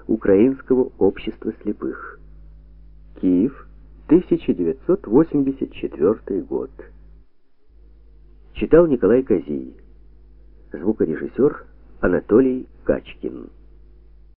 Украинского общества слепых. Киев, 1984 год. Читал Николай Козий. Звукорежиссер Анатолий Качкин.